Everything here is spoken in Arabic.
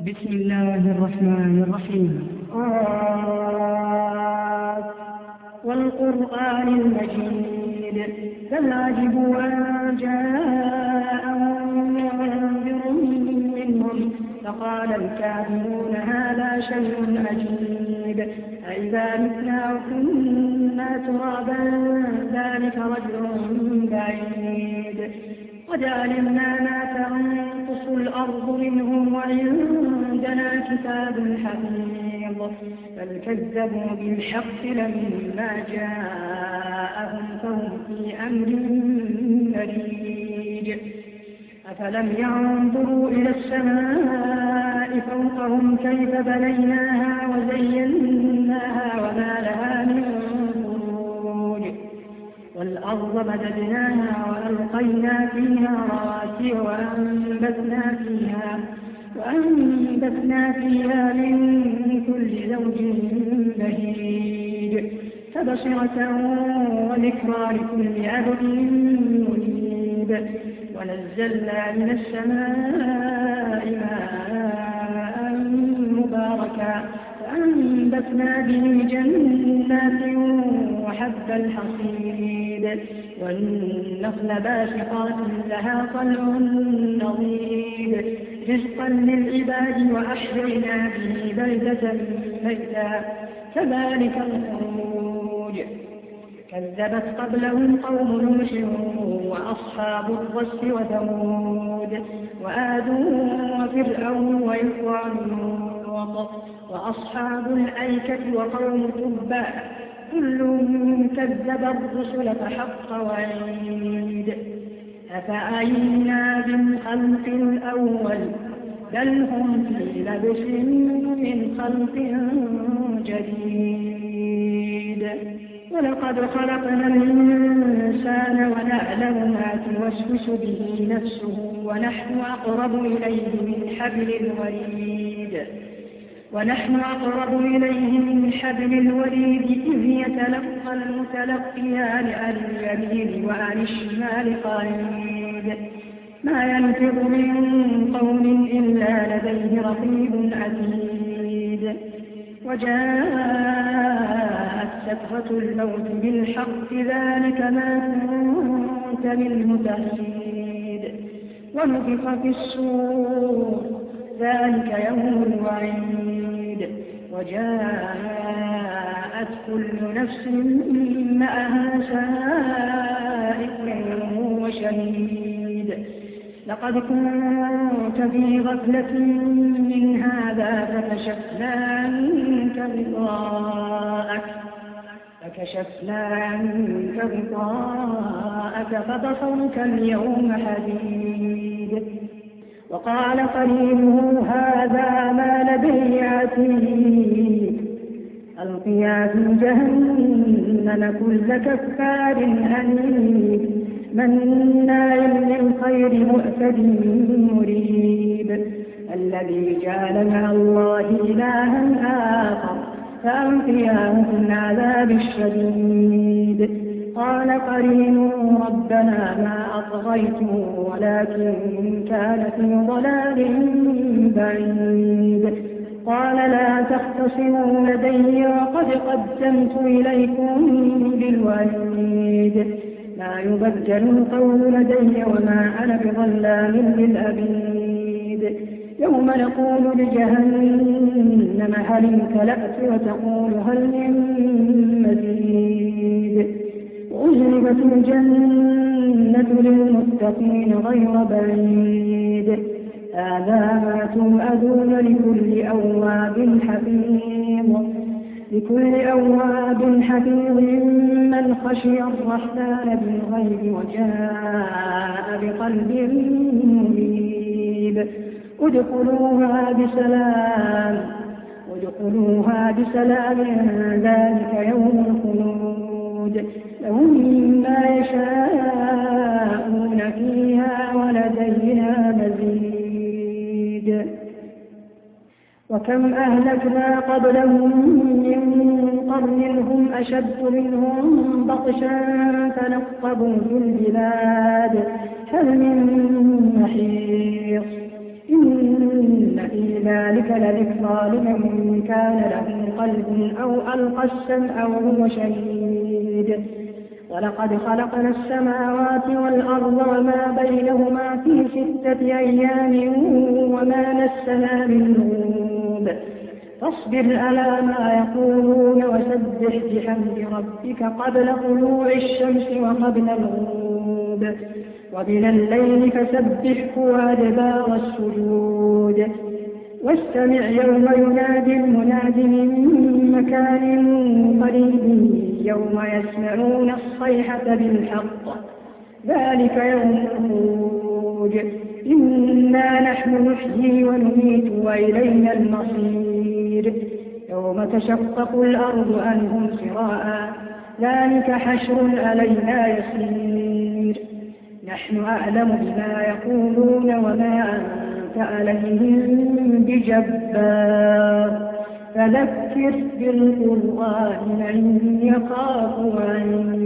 بسم الله الرحمن الرحيم. والقرآن المجيد بل عجبوا أن جاءهم منذر منهم فقال الكافرون هذا شيء عجيب أإذا متنا وكنا ترابا ذلك رجل بعيد قد علمنا ما تنقص الأرض منهم وعندنا كتاب حفيظ بل كذبوا بالحق لما جاءهم فهم في أمر مريج أفلم ينظروا إلى السماء فوقهم كيف بنيناها وزيناها وما لها من فروج والأرض مددناها وألقينا فيها رواسي وأنبتنا فيها من كل زوج بهيج تبصرة وذكرى لكل عبد منيب ونزلنا من السماء ماء مباركا فأنبتنا به جنات وحب الحصيد والنخل باسقات لها طلع نضيد رزقا للعباد وأحيينا به بلدة ميتا كذلك الخروج كذبت قبلهم قوم نوح وأصحاب الرس وثمود وآد وفرعون وإخوان لوط وأصحاب الأيكة وقوم تبع كل كذب الرسل فحق وعيد أفأعينا بالخلق الأول بل هم في لبس من خلق جديد ولقد خلقنا الإنسان ونعلم ما توسوس به نفسه ونحن أقرب إليه من حبل الوريد إذ يتلقى المتلقيان عن اليمين وعن الشمال قعيد ما يلفظ من قول إلا لديه رقيب عتيد وجاءت سكرة الموت بالحق ذلك ما كنت منه تحيد ونفخ في الصور ذلك يوم الوعيد وجاءت كل نفس معها سائق وشهيد لقد كنت في غفلة من هذا فكشفنا عنك غطاءك فبصرك اليوم حديد وقال قرينه هذا ما لدي عتيد ألقيا في جهنم كل كفار عنيد مناع للخير معتد مريب الذي جعل مع الله إلها آخر فألقياه في العذاب الشديد قال قرينه ربنا ما أطغيته ولكن كان في ضلال بعيد قال لا تختصموا لدي وقد قدمت إليكم بالوعيد ما يبدل القول لدي وما أنا بظلام للعبيد يوم نقول لجهنم هل امتلأت وتقول هل من مزيد وأزلفت الجنة للمتقين غير بعيد هذا ما توعدون لكل أواب حفيظ من خشي الرحمن بالغيب وجاء بقلب منيب ادخلوها بسلام ذلك يوم الخلود لهم ما يشاءون فيها ولدينا مزيد وكم أهلكنا قبلهم من قرن هم أشد منهم بطشا فنقبوا في البلاد هل من محيص إن في ذلك لذكرى لمن كان له قلب أو ألقى السمع وهو شهيد ولقد خلقنا السماوات والأرض وما بينهما في 6 أيام وما مسنا من لغوب فاصبر على ما يقولون وسبح بحمد ربك قبل طلوع الشمس وقبل الغروب ومن الليل فسبحه وأدبار السجود واستمع يوم ينادي المناد من مكان قريب يوم يسمعون الصيحة بالحق ذلك يوم الخروج إنا نحن نحيي ونميت وإلينا المصير يوم تشقق الأرض عنهم سراء ذلك حشر علينا يسير نحن أعلم بما يقولون وما أنت عليهم بجبار فذكر بالقرآن من يخاف وعيد